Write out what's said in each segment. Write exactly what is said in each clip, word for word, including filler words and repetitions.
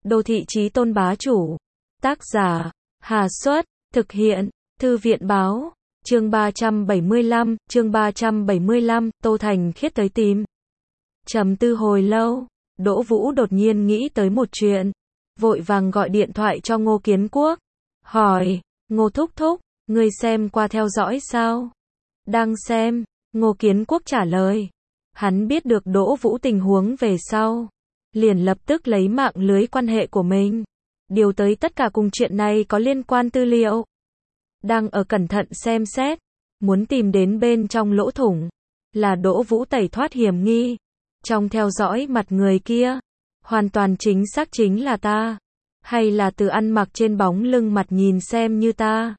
Đô thị chí tôn bá chủ. Tác giả, Hà Xuất, thực hiện, Thư viện báo, chương ba trăm bảy mươi lăm, chương ba trăm bảy mươi lăm, Tô Thành Khiết tới tìm. Trầm tư hồi lâu, Đỗ Vũ đột nhiên nghĩ tới một chuyện, vội vàng gọi điện thoại cho Ngô Kiến Quốc, hỏi, Ngô Thúc Thúc, ngươi xem qua theo dõi sao? Đang xem, Ngô Kiến Quốc trả lời. Hắn biết được Đỗ Vũ tình huống về sau, liền lập tức lấy mạng lưới quan hệ của mình, điều tới tất cả cùng chuyện này có liên quan tư liệu. Đang ở cẩn thận xem xét, muốn tìm đến bên trong lỗ thủng, là Đỗ Vũ tẩy thoát hiểm nghi. Trong theo dõi mặt người kia, hoàn toàn chính xác chính là ta, hay là từ ăn mặc trên bóng lưng mặt nhìn xem như ta?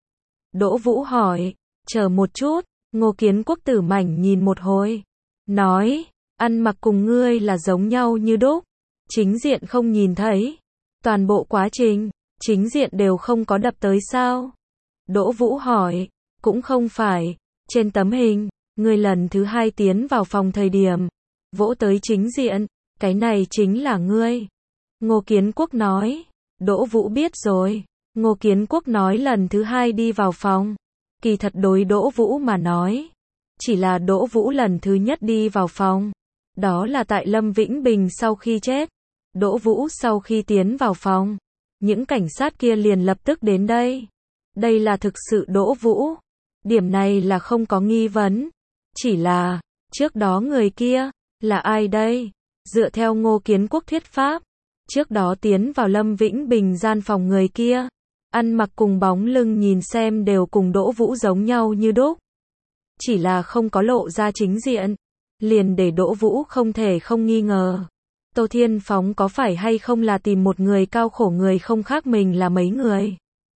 Đỗ Vũ hỏi, chờ một chút, Ngô Kiến Quốc tử mảnh nhìn một hồi, nói, ăn mặc cùng ngươi là giống nhau như đúc, chính diện không nhìn thấy, toàn bộ quá trình, chính diện đều không có đập tới sao? Đỗ Vũ hỏi, cũng không phải, trên tấm hình, ngươi lần thứ hai tiến vào phòng thời điểm, vỗ tới chính diện, cái này chính là ngươi. Ngô Kiến Quốc nói, Đỗ Vũ biết rồi. Ngô Kiến Quốc nói lần thứ hai đi vào phòng, kỳ thật đối Đỗ Vũ mà nói, chỉ là Đỗ Vũ lần thứ nhất đi vào phòng, đó là tại Lâm Vĩnh Bình sau khi chết. Đỗ Vũ sau khi tiến vào phòng, những cảnh sát kia liền lập tức đến đây. Đây là thực sự Đỗ Vũ, điểm này là không có nghi vấn, chỉ là, trước đó người kia, là ai đây? Dựa theo Ngô Kiến Quốc thuyết pháp, trước đó tiến vào Lâm Vĩnh Bình gian phòng người kia, ăn mặc cùng bóng lưng nhìn xem đều cùng Đỗ Vũ giống nhau như đúc. Chỉ là không có lộ ra chính diện, liền để Đỗ Vũ không thể không nghi ngờ. Tô Thiên Phóng có phải hay không là tìm một người cao khổ người không khác mình là mấy người,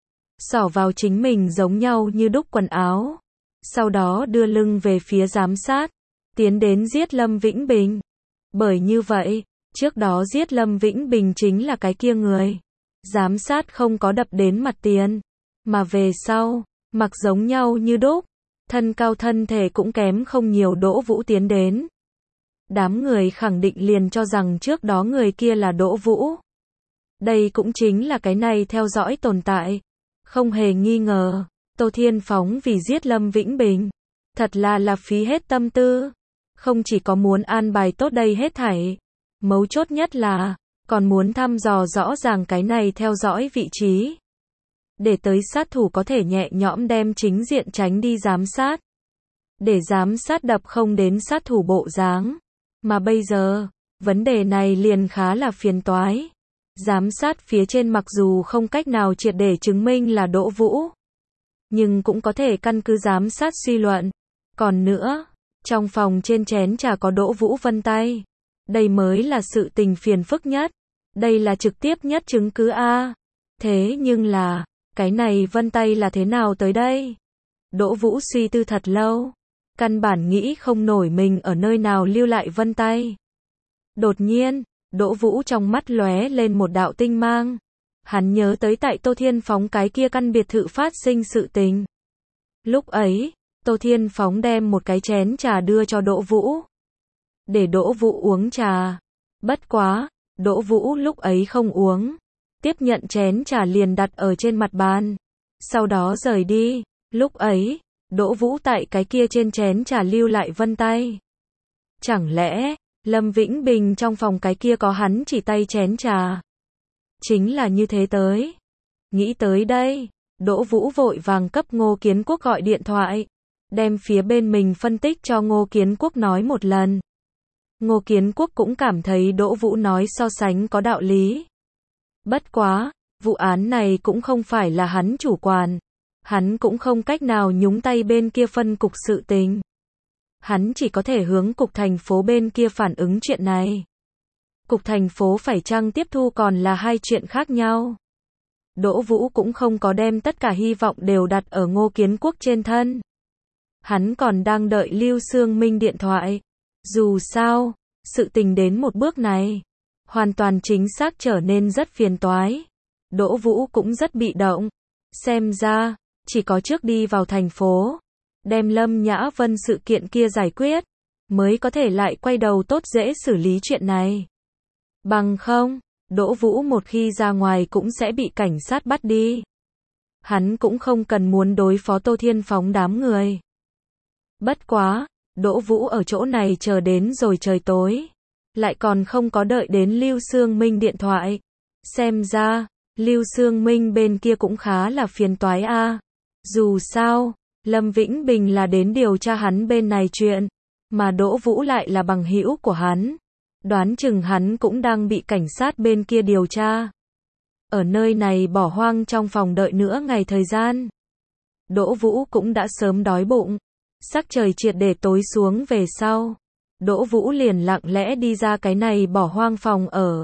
xỏ vào chính mình giống nhau như đúc quần áo, sau đó đưa lưng về phía giám sát, tiến đến giết Lâm Vĩnh Bình. Bởi như vậy, trước đó giết Lâm Vĩnh Bình chính là cái kia người. Giám sát không có đập đến mặt tiền, mà về sau, mặc giống nhau như đúc, thân cao thân thể cũng kém không nhiều Đỗ Vũ tiến đến. Đám người khẳng định liền cho rằng trước đó người kia là Đỗ Vũ. Đây cũng chính là cái này theo dõi tồn tại. Không hề nghi ngờ, Tô Thiên Phóng vì giết Lâm Vĩnh Bình, thật là là phí hết tâm tư. Không chỉ có muốn an bài tốt đây hết thảy, mấu chốt nhất là, còn muốn thăm dò rõ ràng cái này theo dõi vị trí, để tới sát thủ có thể nhẹ nhõm đem chính diện tránh đi giám sát, để giám sát đập không đến sát thủ bộ dáng. Mà bây giờ, vấn đề này liền khá là phiền toái. Giám sát phía trên mặc dù không cách nào triệt để chứng minh là Đỗ Vũ, nhưng cũng có thể căn cứ giám sát suy luận. Còn nữa, trong phòng trên chén trà có Đỗ Vũ vân tay. Đây mới là sự tình phiền phức nhất. Đây là trực tiếp nhất chứng cứ a. Thế nhưng là, cái này vân tay là thế nào tới đây? Đỗ Vũ suy tư thật lâu, căn bản nghĩ không nổi mình ở nơi nào lưu lại vân tay. Đột nhiên, Đỗ Vũ trong mắt lóe lên một đạo tinh mang. Hắn nhớ tới tại Tô Thiên Phóng cái kia căn biệt thự phát sinh sự tình. Lúc ấy, Tô Thiên Phóng đem một cái chén trà đưa cho Đỗ Vũ, để Đỗ Vũ uống trà. Bất quá, Đỗ Vũ lúc ấy không uống, tiếp nhận chén trà liền đặt ở trên mặt bàn, sau đó rời đi. Lúc ấy, Đỗ Vũ tại cái kia trên chén trà lưu lại vân tay. Chẳng lẽ, Lâm Vĩnh Bình trong phòng cái kia có hắn chỉ tay chén trà? Chính là như thế tới. Nghĩ tới đây, Đỗ Vũ vội vàng cấp Ngô Kiến Quốc gọi điện thoại, đem phía bên mình phân tích cho Ngô Kiến Quốc nói một lần. Ngô Kiến Quốc cũng cảm thấy Đỗ Vũ nói so sánh có đạo lý. Bất quá, vụ án này cũng không phải là hắn chủ quản. Hắn cũng không cách nào nhúng tay bên kia phân cục sự tình. Hắn chỉ có thể hướng cục thành phố bên kia phản ứng chuyện này. Cục thành phố phải chăng tiếp thu còn là hai chuyện khác nhau. Đỗ Vũ cũng không có đem tất cả hy vọng đều đặt ở Ngô Kiến Quốc trên thân. Hắn còn đang đợi Lưu Sương Minh điện thoại. Dù sao, sự tình đến một bước này, hoàn toàn chính xác trở nên rất phiền toái. Đỗ Vũ cũng rất bị động. Xem ra, chỉ có trước đi vào thành phố, đem Lâm Nhã Vân sự kiện kia giải quyết, mới có thể lại quay đầu tốt dễ xử lý chuyện này. Bằng không, Đỗ Vũ một khi ra ngoài cũng sẽ bị cảnh sát bắt đi. Hắn cũng không cần muốn đối phó Tô Thiên Phóng đám người. Bất quá, Đỗ Vũ ở chỗ này chờ đến rồi trời tối. Lại còn không có đợi đến Lưu Sương Minh điện thoại. Xem ra, Lưu Sương Minh bên kia cũng khá là phiền toái a. Dù sao, Lâm Vĩnh Bình là đến điều tra hắn bên này chuyện, mà Đỗ Vũ lại là bằng hữu của hắn. Đoán chừng hắn cũng đang bị cảnh sát bên kia điều tra. Ở nơi này bỏ hoang trong phòng đợi nữa ngày thời gian. Đỗ Vũ cũng đã sớm đói bụng. Sắc trời triệt để tối xuống về sau. Đỗ Vũ liền lặng lẽ đi ra cái này bỏ hoang phòng ở.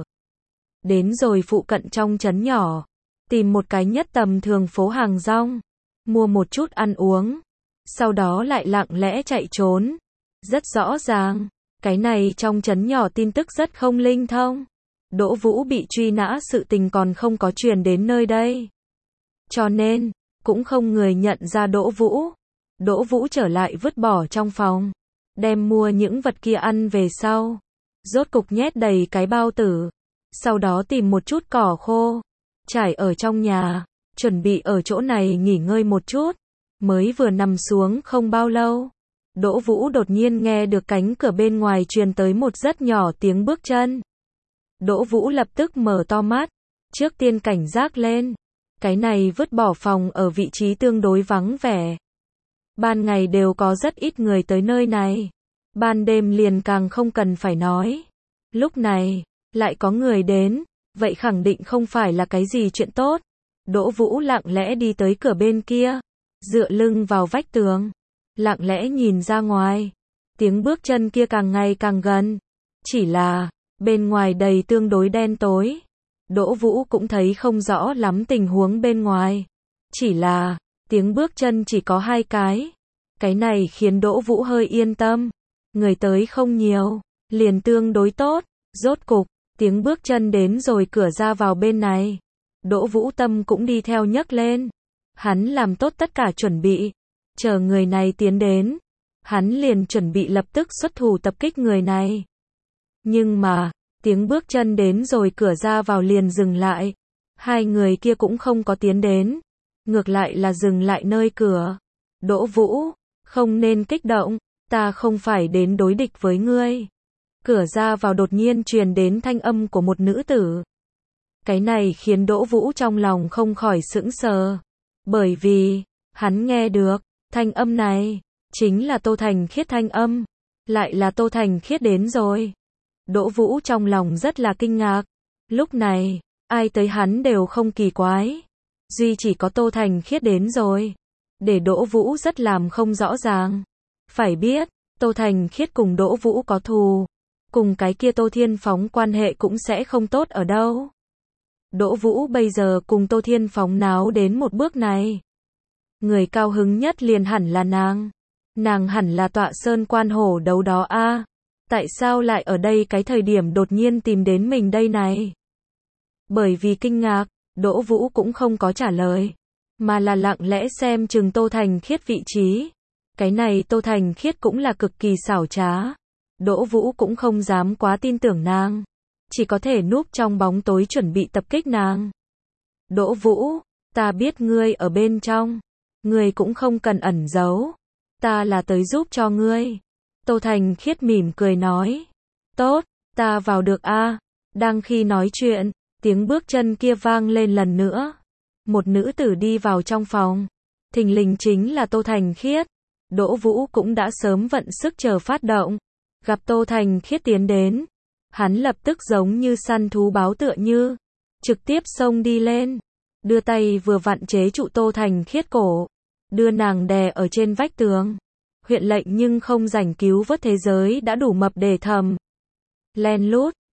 Đến rồi phụ cận trong trấn nhỏ. Tìm một cái nhất tầm thường phố hàng rong. Mua một chút ăn uống. Sau đó lại lặng lẽ chạy trốn. Rất rõ ràng. Cái này trong trấn nhỏ tin tức rất không linh thông. Đỗ Vũ bị truy nã sự tình còn không có truyền đến nơi đây. Cho nên, cũng không người nhận ra Đỗ Vũ. Đỗ Vũ trở lại vứt bỏ trong phòng. Đem mua những vật kia ăn về sau. Rốt cục nhét đầy cái bao tử. Sau đó tìm một chút cỏ khô. Trải ở trong nhà. Chuẩn bị ở chỗ này nghỉ ngơi một chút. Mới vừa nằm xuống không bao lâu. Đỗ Vũ đột nhiên nghe được cánh cửa bên ngoài truyền tới một rất nhỏ tiếng bước chân. Đỗ Vũ lập tức mở to mắt. Trước tiên cảnh giác lên. Cái này vứt bỏ phòng ở vị trí tương đối vắng vẻ. Ban ngày đều có rất ít người tới nơi này. Ban đêm liền càng không cần phải nói. Lúc này, lại có người đến. Vậy khẳng định không phải là cái gì chuyện tốt. Đỗ Vũ lặng lẽ đi tới cửa bên kia. Dựa lưng vào vách tường. Lặng lẽ nhìn ra ngoài. Tiếng bước chân kia càng ngày càng gần. Chỉ là, bên ngoài đầy tương đối đen tối. Đỗ Vũ cũng thấy không rõ lắm tình huống bên ngoài. Chỉ là, tiếng bước chân chỉ có hai cái. Cái này khiến Đỗ Vũ hơi yên tâm. Người tới không nhiều, liền tương đối tốt. Rốt cục, tiếng bước chân đến rồi cửa ra vào bên này. Đỗ Vũ tâm cũng đi theo nhấc lên. Hắn làm tốt tất cả chuẩn bị. Chờ người này tiến đến. Hắn liền chuẩn bị lập tức xuất thủ tập kích người này. Nhưng mà, tiếng bước chân đến rồi cửa ra vào liền dừng lại. Hai người kia cũng không có tiến đến. Ngược lại là dừng lại nơi cửa. Đỗ Vũ, không nên kích động. Ta không phải đến đối địch với ngươi. Cửa ra vào đột nhiên truyền đến thanh âm của một nữ tử. Cái này khiến Đỗ Vũ trong lòng không khỏi sững sờ. Bởi vì, hắn nghe được, thanh âm này, chính là Tô Thành Khiết thanh âm. Lại là Tô Thành Khiết đến rồi. Đỗ Vũ trong lòng rất là kinh ngạc. Lúc này, ai tới hắn đều không kỳ quái. Duy chỉ có Tô Thành Khiết đến rồi. Để Đỗ Vũ rất làm không rõ ràng. Phải biết, Tô Thành Khiết cùng Đỗ Vũ có thù. Cùng cái kia Tô Thiên Phóng quan hệ cũng sẽ không tốt ở đâu. Đỗ Vũ bây giờ cùng Tô Thiên Phóng náo đến một bước này. Người cao hứng nhất liền hẳn là nàng. Nàng hẳn là tọa sơn quan hổ đấu đó a. Tại sao lại ở đây cái thời điểm đột nhiên tìm đến mình đây này? Bởi vì kinh ngạc, Đỗ Vũ cũng không có trả lời. Mà là lặng lẽ xem chừng Tô Thành Khiết vị trí. Cái này Tô Thành Khiết cũng là cực kỳ xảo trá. Đỗ Vũ cũng không dám quá tin tưởng nàng. Chỉ có thể núp trong bóng tối chuẩn bị tập kích nàng. Đỗ Vũ, ta biết ngươi ở bên trong. Ngươi cũng không cần ẩn giấu. Ta là tới giúp cho ngươi. Tô Thành Khiết mỉm cười nói. Tốt, ta vào được a. Đang khi nói chuyện, tiếng bước chân kia vang lên lần nữa. Một nữ tử đi vào trong phòng. Thình lình chính là Tô Thành Khiết. Đỗ Vũ cũng đã sớm vận sức chờ phát động. Gặp Tô Thành Khiết tiến đến. Hắn lập tức giống như săn thú báo tựa như. Trực tiếp xông đi lên. Đưa tay vừa vặn chế trụ Tô Thành Khiết cổ. Đưa nàng đè ở trên vách tường. Huyện lệnh nhưng không rảnh cứu vớt thế giới đã đủ mập để thầm. Len lút,